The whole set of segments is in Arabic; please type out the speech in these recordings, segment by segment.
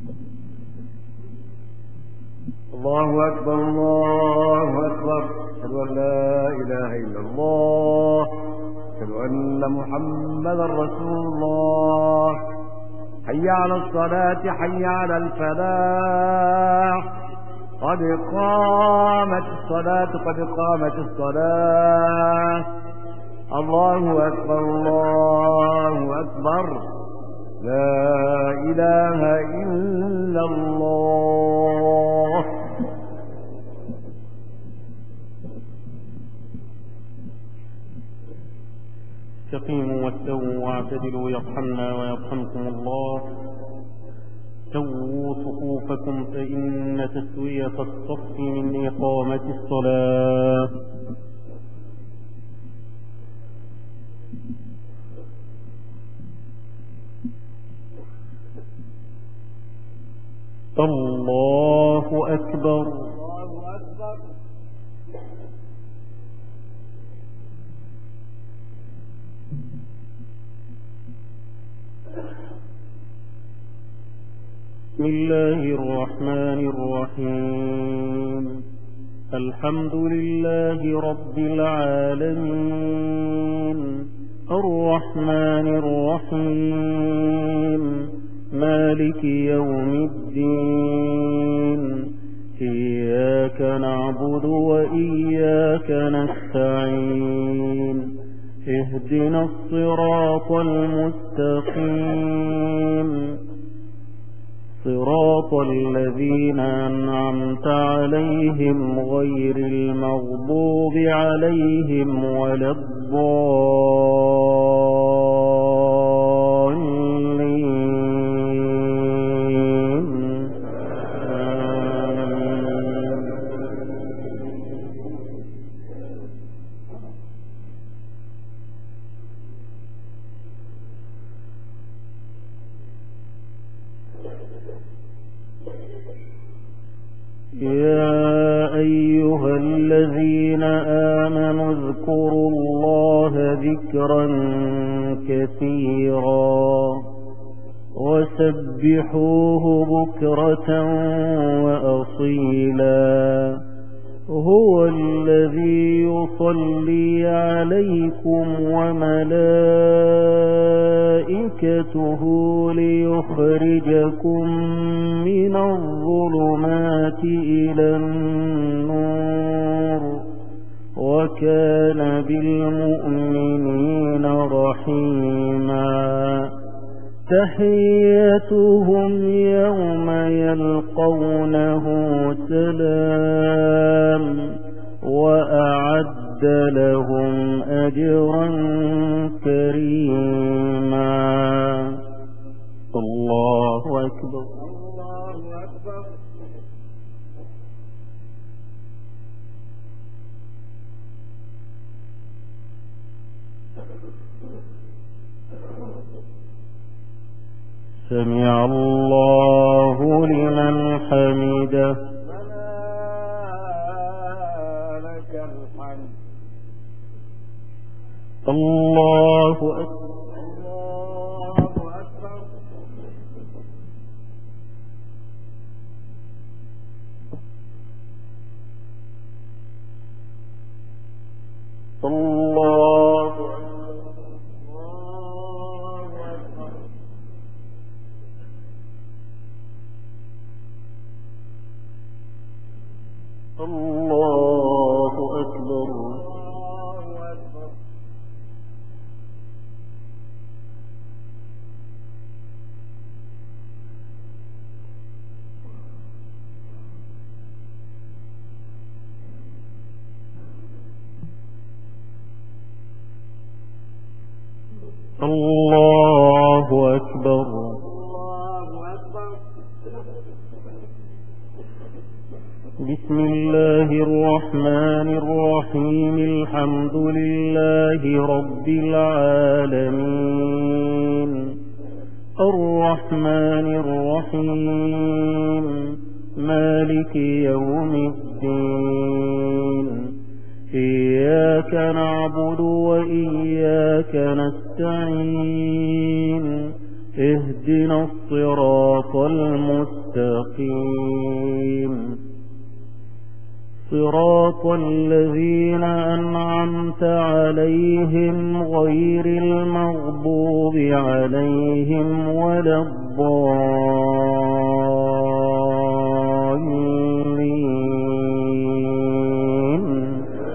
الله أكبر الله أكبر. أشهد أن لا إله إلا الله. أشهد أن محمدا رسول الله. حي على الصلاة حي على الفلاح. قد قامت الصلاة قد قامت الصلاة. الله أكبر الله أكبر. لا إله إلا الله. استقيموا واستووا واعتدلوا يرحمنا ويرحمكم الله. سووا صفوفكم فإن تسوية الصف من إقامة الصلاة. الله أكبر. بسم الله الرحمن الرحيم. الحمد لله رب العالمين الرحمن الرحيم مالك يوم الدين. إياك نعبد وإياك نستعين. اهدنا الصراط المستقيم صراط الذين أنعمت عليهم غير المغضوب عليهم ولا الضالين. يا أيها الذين آمنوا اذكروا الله ذكرا كثيرا وسبحوه بكرة وأصيلا. هو الذي يصلي عليكم وملائكته ليخرجكم من الظلمات إلى النور وكان بالمؤمنين رحيما. تحيتهم يوم يلقونه سلام وأعد لهم أجرا كريما. الله أكبر. الله أكبر. سمع الله لمن حمده. لك الحمد. الله أكبر. الله الله أكبر. الله أكبر. بسم الله الرحمن الرحيم. الحمد لله رب العالمين الرحمن الرحيم مالك يوم الدين. إياك نعبد وإياك نستعين. اهدنا الصراط المستقيم صراط الذين أنعمت عليهم غير المغضوب عليهم ولا الضالين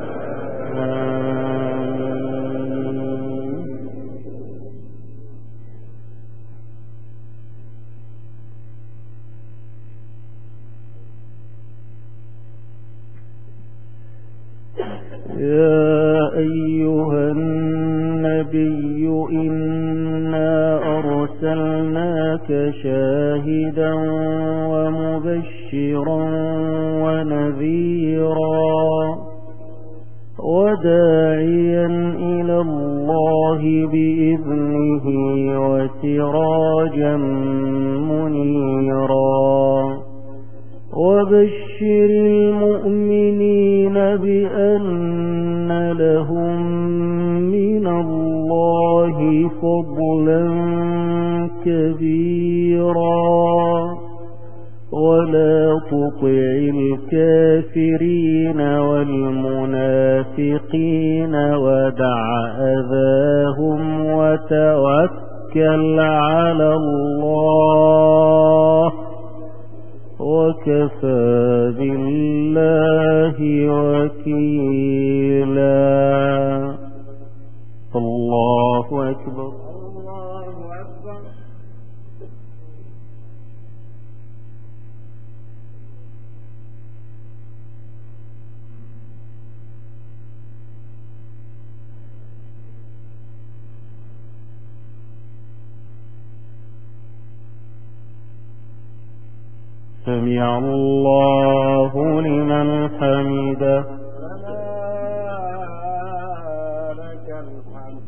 يا أيها النبي إنا أرسلناك شاهدا ومبشرا ونذيرا وداعيا إلى الله بإذنه وسراجا منيرا وبشر المؤمنين بأن لهم من الله فضلا كبيرا ولا تطع الكافرين والمنافقين ودع أذاهم وتوكل على الله وكفى بالله وكيلا. الله أكبر. الله أكبر. سمع الله لمن حمده. لك الحمد.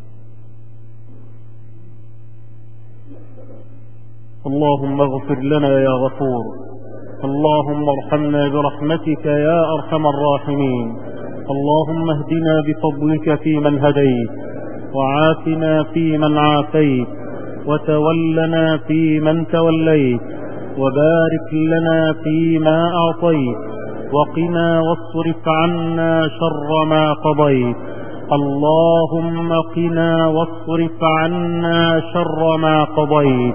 اللهم اغفر لنا يا غفور. اللهم ارحمنا برحمتك يا أرحم الراحمين. اللهم اهدنا بفضلك فيمن هديت وعافنا فيمن عافيت وتولنا فيمن توليت وبارك لنا فيما أعطيت وقنا واصرف عنا شر ما قضيت. اللهم قنا واصرف عنا شر ما قضيت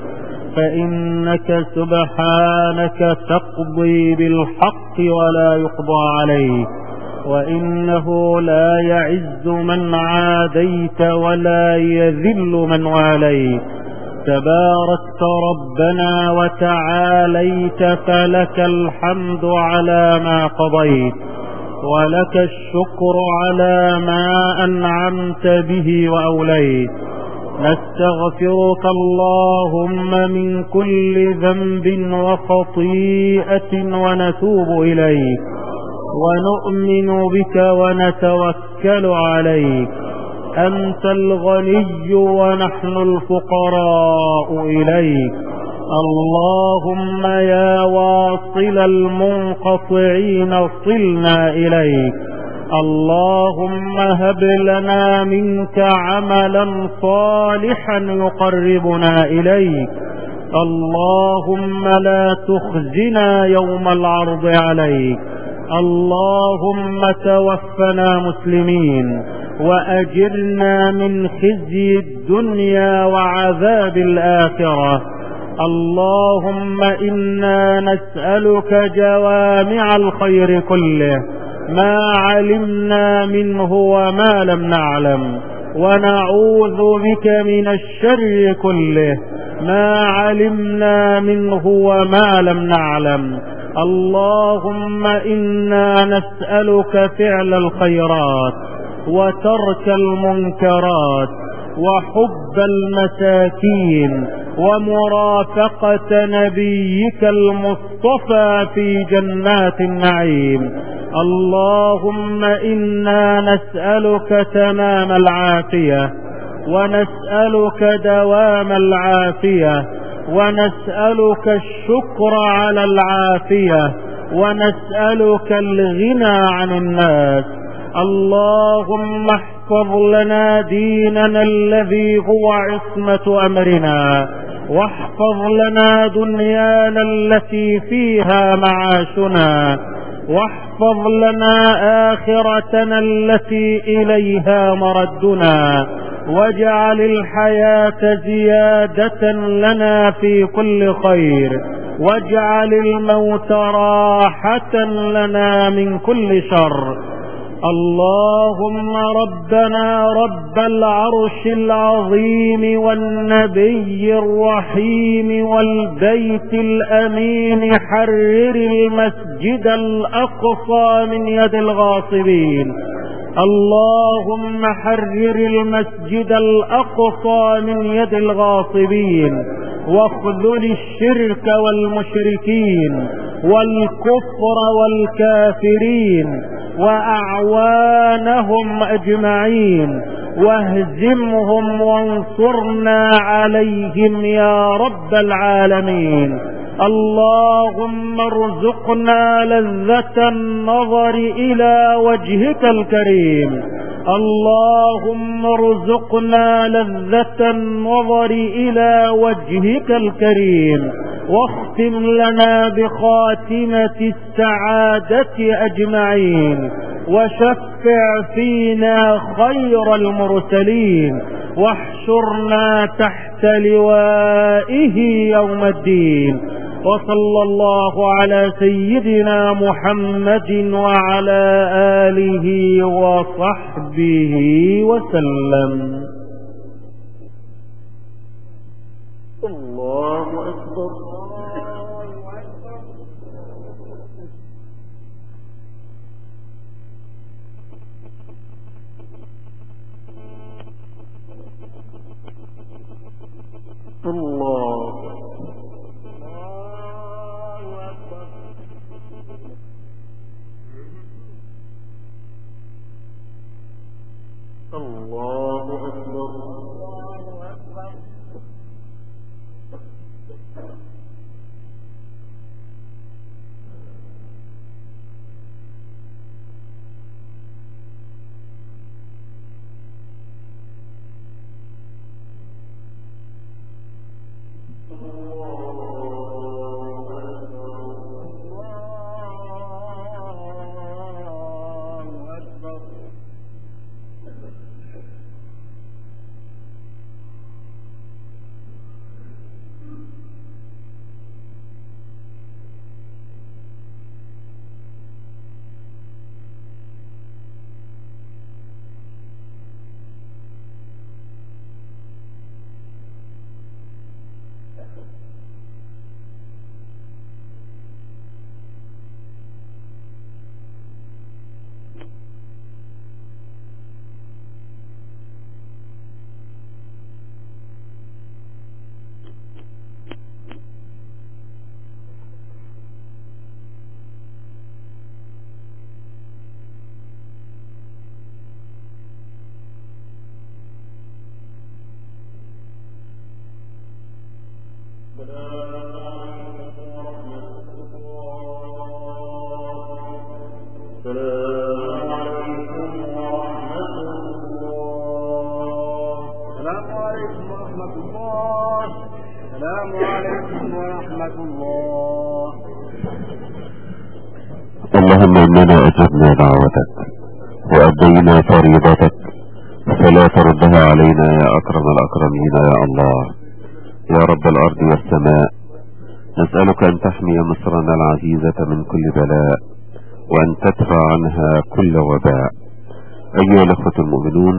فإنك سبحانك تقضي بالحق ولا يقضى عليك وإنه لا يعز من عاديت ولا يذل من واليت. تباركت ربنا وتعاليت فلك الحمد على ما قضيت ولك الشكر على ما أنعمت به وأوليت. نستغفرك اللهم من كل ذنب وخطيئة ونتوب إليك ونؤمن بك ونتوكل عليك. أنت الغني ونحن الفقراء إليك. اللهم يا واصل المنقطعين صلنا إليك. اللهم هب لنا منك عملا صالحا يقربنا إليك. اللهم لا تخزنا يوم العرض عليك. اللهم توفنا مسلمين وأجرنا من خزي الدنيا وعذاب الآخرة. اللهم إنا نسألك جوامع الخير كله ما علمنا منه وما لم نعلم ونعوذ بك من الشر كله ما علمنا منه وما لم نعلم. اللهم إنا نسألك فعل الخيرات وترك المنكرات وحب المساكين ومرافقة نبيك المصطفى في جنات النعيم. اللهم إنا نسألك تمام العافية ونسألك دوام العافية ونسألك الشكر على العافية ونسألك الغنى عن الناس. اللهم احفظ لنا ديننا الذي هو عصمة أمرنا واحفظ لنا دنيانا التي فيها معاشنا، واحفظ لنا آخرتنا التي إليها مردنا، واجعل الحياة زيادة لنا في كل خير، واجعل الموت راحة لنا من كل شر. اللهم ربنا رب العرش العظيم والنبي الرحيم والبيت الأمين، حرر المسجد الأقصى من يد الغاصبين. اللهم حرر المسجد الأقصى من يد الغاصبين، واخذل الشرك والمشركين والكفر والكافرين وأعوانهم أجمعين، واهزمهم وانصرنا عليهم يا رب العالمين. اللهم ارزقنا لذة النظر إلى وجهك الكريم، اللهم ارزقنا لذة النظر إلى وجهك الكريم، واختم لنا بخاتمة السعادة أجمعين، وشفع فينا خير المرسلين، واحشرنا تحت لوائه يوم الدين. وصلى الله على سيدنا محمد وعلى آله وصحبه وسلم. الله أكبر. الله الله أكبر. اللهم إننا أجبنا دعوتك وأدينا فريضتك، فلا تردها علينا يا أكرم الأكرمين يا الله يا رب الأرض والسماء. نسألك أن تحمي مصرنا العزيزة من كل بلاء، وأن تدفع عنها كل وباء. أيها الأخوة المؤمنون،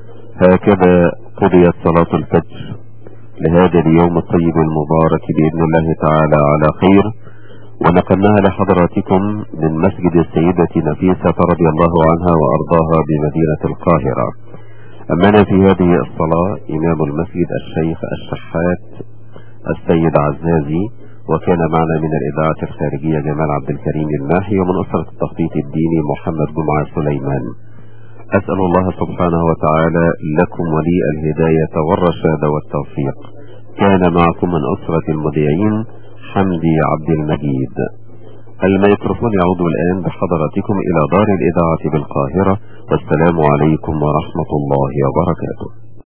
هكذا قضيت صلاة الفجر لهذا اليوم الطيب المبارك بإذن الله تعالى على خير، ونقلناها لحضراتكم من مسجد السيدة نفيسة رضي الله عنها وأرضاها بمدينة القاهرة. أمنا في هذه الصلاة إمام المسجد الشيخ الشحات السيد عزازي، وكان معنا من الإذاعة الخارجية جمال عبد الكريم الماحي، ومن أسرة التخطيط الديني محمد جمعة سليمان. أسأل الله سبحانه وتعالى لكم ولي الهداية والرشاد والتوفيق. كان معكم من أسرة المذيعين حمدي عبد المجيد. الميكروفون يعود الآن بحضراتكم إلى دار الإذاعة بالقاهرة، والسلام عليكم ورحمة الله وبركاته.